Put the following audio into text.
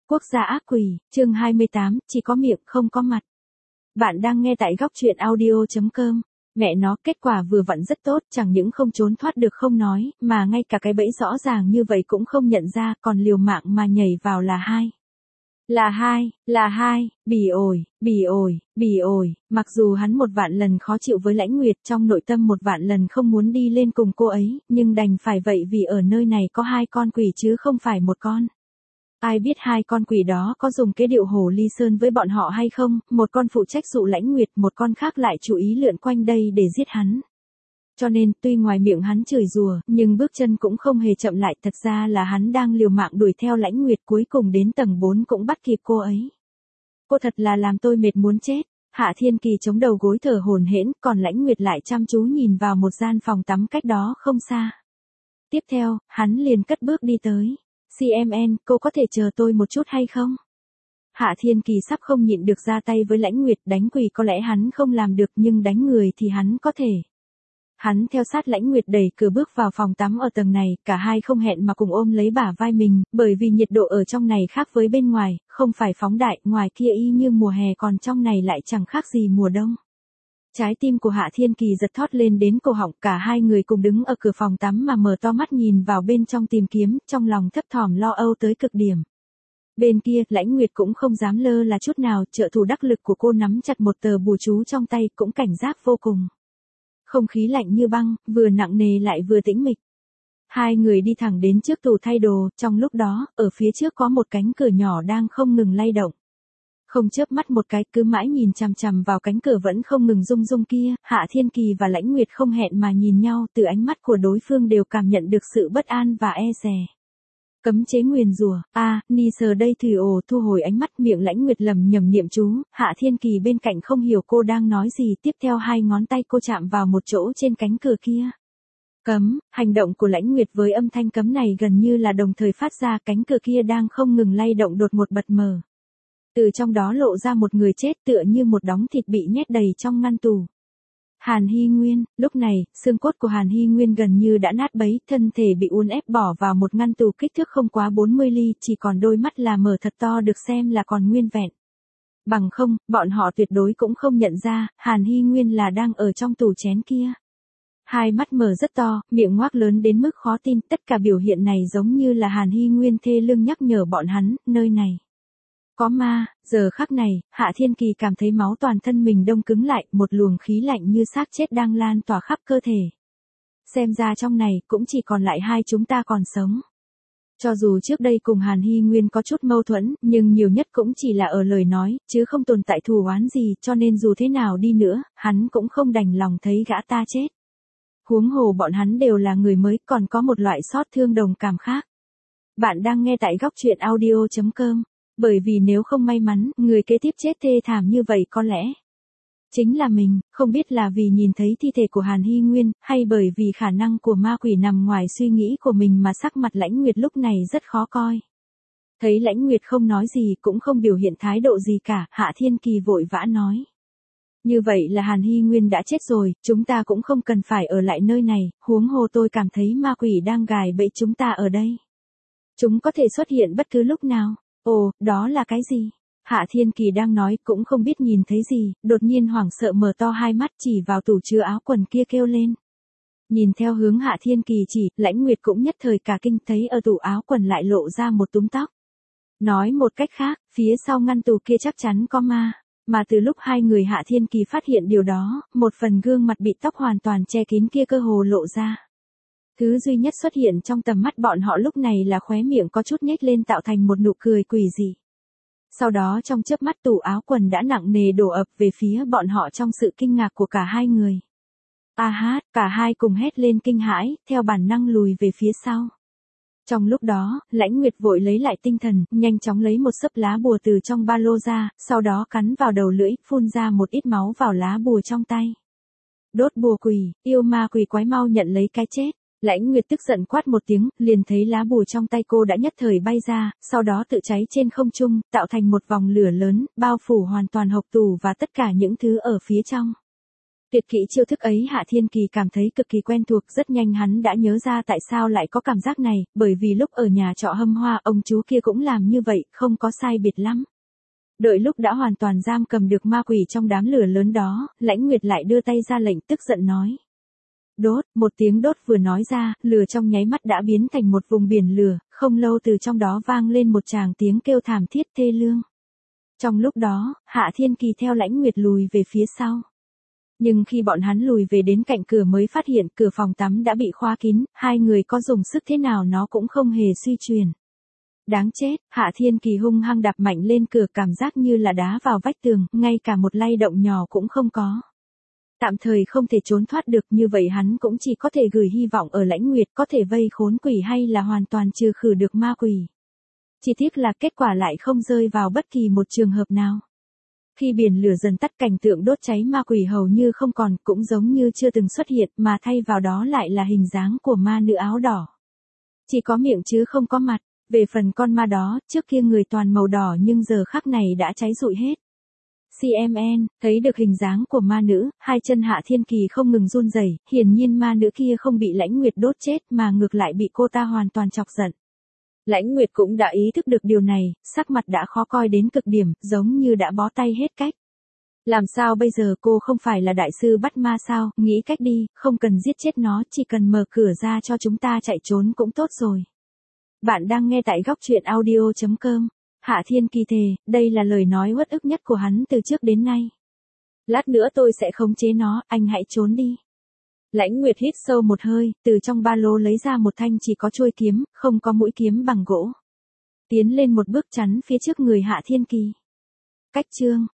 Quốc gia ác quỷ, chương 28, chỉ có miệng không có mặt. Bạn đang nghe tại góc truyện audio.com. Mẹ nó, kết quả vừa vặn rất tốt, chẳng những không trốn thoát được không nói, mà ngay cả cái bẫy rõ ràng như vậy cũng không nhận ra, còn liều mạng mà nhảy vào là hai. Là hai, bỉ ổi, mặc dù hắn một vạn lần khó chịu với Lãnh Nguyệt, trong nội tâm một vạn lần không muốn đi lên cùng cô ấy, nhưng đành phải vậy vì ở nơi này có hai con quỷ chứ không phải một con. Ai biết hai con quỷ đó có dùng cái điệu hồ ly sơn với bọn họ hay không, một con phụ trách dụ Lãnh Nguyệt, một con khác lại chú ý lượn quanh đây để giết hắn. Cho nên, tuy ngoài miệng hắn chửi rủa, nhưng bước chân cũng không hề chậm lại, thật ra là hắn đang liều mạng đuổi theo Lãnh Nguyệt, cuối cùng đến tầng 4 cũng bắt kịp cô ấy. Cô thật là làm tôi mệt muốn chết. Hạ Thiên Kỳ chống đầu gối thở hổn hển, còn Lãnh Nguyệt lại chăm chú nhìn vào một gian phòng tắm cách đó không xa. Tiếp theo, hắn liền cất bước đi tới. CMN, cô có thể chờ tôi một chút hay không? Hạ Thiên Kỳ sắp không nhịn được ra tay với Lãnh Nguyệt, đánh quỷ có lẽ hắn không làm được nhưng đánh người thì hắn có thể. Hắn theo sát Lãnh Nguyệt đẩy cửa bước vào phòng tắm ở tầng này, cả hai không hẹn mà cùng ôm lấy bả vai mình, bởi vì nhiệt độ ở trong này khác với bên ngoài, không phải phóng đại, ngoài kia y như mùa hè còn trong này lại chẳng khác gì mùa đông. Trái tim của Hạ Thiên Kỳ giật thót lên đến cổ họng, cả hai người cùng đứng ở cửa phòng tắm mà mở to mắt nhìn vào bên trong tìm kiếm, trong lòng thấp thỏm lo âu tới cực điểm. Bên kia, Lãnh Nguyệt cũng không dám lơ là chút nào, trợ thủ đắc lực của cô nắm chặt một tờ bùa chú trong tay, cũng cảnh giác vô cùng. Không khí lạnh như băng, vừa nặng nề lại vừa tĩnh mịch. Hai người đi thẳng đến trước tủ thay đồ, trong lúc đó, ở phía trước có một cánh cửa nhỏ đang không ngừng lay động. Không chớp mắt một cái, cứ mãi nhìn chằm chằm vào cánh cửa vẫn không ngừng rung rung kia, Hạ Thiên Kỳ và Lãnh Nguyệt không hẹn mà nhìn nhau, từ ánh mắt của đối phương đều cảm nhận được sự bất an và e dè. Cấm chế nguyền rủa, ni sờ đây thủy ồ, thu hồi ánh mắt, miệng Lãnh Nguyệt lầm nhầm niệm chú, Hạ Thiên Kỳ bên cạnh không hiểu cô đang nói gì, tiếp theo hai ngón tay cô chạm vào một chỗ trên cánh cửa kia. Cấm, hành động của Lãnh Nguyệt với âm thanh cấm này gần như là đồng thời phát ra, cánh cửa kia đang không ngừng lay động đột ngột bật mở. Từ trong đó lộ ra một người chết tựa như một đống thịt bị nhét đầy trong ngăn tủ. Hàn Hy Nguyên, lúc này, xương cốt của Hàn Hy Nguyên gần như đã nát bấy, thân thể bị uốn ép bỏ vào một ngăn tủ kích thước không quá 40 ly, chỉ còn đôi mắt là mở thật to được xem là còn nguyên vẹn. Bằng không, bọn họ tuyệt đối cũng không nhận ra, Hàn Hy Nguyên là đang ở trong tủ chén kia. Hai mắt mở rất to, miệng ngoác lớn đến mức khó tin, tất cả biểu hiện này giống như là Hàn Hy Nguyên thê lương nhắc nhở bọn hắn, nơi này có ma. Giờ khắc này, Hạ Thiên Kỳ cảm thấy máu toàn thân mình đông cứng lại, một luồng khí lạnh như xác chết đang lan tỏa khắp cơ thể. Xem ra trong này cũng chỉ còn lại hai chúng ta còn sống. Cho dù trước đây cùng Hàn Hy Nguyên có chút mâu thuẫn, nhưng nhiều nhất cũng chỉ là ở lời nói, chứ không tồn tại thù oán gì, cho nên dù thế nào đi nữa, hắn cũng không đành lòng thấy gã ta chết. Huống hồ bọn hắn đều là người mới, còn có một loại xót thương đồng cảm khác. Bạn đang nghe tại góc truyện audio.com. Bởi vì nếu không may mắn, người kế tiếp chết thê thảm như vậy có lẽ chính là mình, không biết là vì nhìn thấy thi thể của Hàn Hy Nguyên, hay bởi vì khả năng của ma quỷ nằm ngoài suy nghĩ của mình mà sắc mặt Lãnh Nguyệt lúc này rất khó coi. Thấy Lãnh Nguyệt không nói gì cũng không biểu hiện thái độ gì cả, Hạ Thiên Kỳ vội vã nói. Như vậy là Hàn Hy Nguyên đã chết rồi, chúng ta cũng không cần phải ở lại nơi này, huống hồ tôi cảm thấy ma quỷ đang gài bẫy chúng ta ở đây. Chúng có thể xuất hiện bất cứ lúc nào. Ồ, đó là cái gì? Hạ Thiên Kỳ đang nói cũng không biết nhìn thấy gì, đột nhiên hoảng sợ mở to hai mắt chỉ vào tủ chứa áo quần kia kêu lên. Nhìn theo hướng Hạ Thiên Kỳ chỉ, Lãnh Nguyệt cũng nhất thời cả kinh, thấy ở tủ áo quần lại lộ ra một túm tóc. Nói một cách khác, phía sau ngăn tủ kia chắc chắn có ma, mà từ lúc hai người Hạ Thiên Kỳ phát hiện điều đó, một phần gương mặt bị tóc hoàn toàn che kín kia cơ hồ lộ ra. Thứ duy nhất xuất hiện trong tầm mắt bọn họ lúc này là khóe miệng có chút nhếch lên tạo thành một nụ cười quỷ dị. Sau đó trong chớp mắt tủ áo quần đã nặng nề đổ ập về phía bọn họ trong sự kinh ngạc của cả hai người. Cả hai cùng hét lên kinh hãi, theo bản năng lùi về phía sau. Trong lúc đó, Lãnh Nguyệt vội lấy lại tinh thần, nhanh chóng lấy một xấp lá bùa từ trong ba lô ra, sau đó cắn vào đầu lưỡi, phun ra một ít máu vào lá bùa trong tay. Đốt bùa quỷ, yêu ma quỷ quái mau nhận lấy cái chết. Lãnh Nguyệt tức giận quát một tiếng, liền thấy lá bùa trong tay cô đã nhất thời bay ra, sau đó tự cháy trên không trung, tạo thành một vòng lửa lớn, bao phủ hoàn toàn hộc tủ và tất cả những thứ ở phía trong. Tuyệt kỹ chiêu thức ấy Hạ Thiên Kỳ cảm thấy cực kỳ quen thuộc, rất nhanh hắn đã nhớ ra tại sao lại có cảm giác này, bởi vì lúc ở nhà trọ Hâm Hoa ông chú kia cũng làm như vậy, không có sai biệt lắm. Đợi lúc đã hoàn toàn giam cầm được ma quỷ trong đám lửa lớn đó, Lãnh Nguyệt lại đưa tay ra lệnh tức giận nói. Đốt, một tiếng đốt vừa nói ra, lửa trong nháy mắt đã biến thành một vùng biển lửa, không lâu từ trong đó vang lên một tràng tiếng kêu thảm thiết thê lương. Trong lúc đó, Hạ Thiên Kỳ theo Lãnh Nguyệt lùi về phía sau. Nhưng khi bọn hắn lùi về đến cạnh cửa mới phát hiện cửa phòng tắm đã bị khóa kín, hai người có dùng sức thế nào nó cũng không hề suy chuyển. Đáng chết, Hạ Thiên Kỳ hung hăng đạp mạnh lên cửa, cảm giác như là đá vào vách tường, ngay cả một lay động nhỏ cũng không có. Tạm thời không thể trốn thoát được, như vậy hắn cũng chỉ có thể gửi hy vọng ở Lãnh Nguyệt có thể vây khốn quỷ hay là hoàn toàn trừ khử được ma quỷ. Chỉ tiếc là kết quả lại không rơi vào bất kỳ một trường hợp nào. Khi biển lửa dần tắt, cảnh tượng đốt cháy ma quỷ hầu như không còn, cũng giống như chưa từng xuất hiện, mà thay vào đó lại là hình dáng của ma nữ áo đỏ. Chỉ có miệng chứ không có mặt. Về phần con ma đó, trước kia người toàn màu đỏ nhưng giờ khắc này đã cháy rụi hết. CMN, thấy được hình dáng của ma nữ, hai chân Hạ Thiên Kỳ không ngừng run rẩy, hiển nhiên ma nữ kia không bị Lãnh Nguyệt đốt chết mà ngược lại bị cô ta hoàn toàn chọc giận. Lãnh Nguyệt cũng đã ý thức được điều này, sắc mặt đã khó coi đến cực điểm, giống như đã bó tay hết cách. Làm sao bây giờ, cô không phải là đại sư bắt ma sao, nghĩ cách đi, không cần giết chết nó, chỉ cần mở cửa ra cho chúng ta chạy trốn cũng tốt rồi. Bạn đang nghe tại góc truyện audio.com. Hạ Thiên Kỳ thề, đây là lời nói uất ức nhất của hắn từ trước đến nay. Lát nữa tôi sẽ khống chế nó, anh hãy trốn đi. Lãnh Nguyệt hít sâu một hơi, từ trong ba lô lấy ra một thanh chỉ có chuôi kiếm, không có mũi kiếm bằng gỗ. Tiến lên một bước chắn phía trước người Hạ Thiên Kỳ. Cách chương.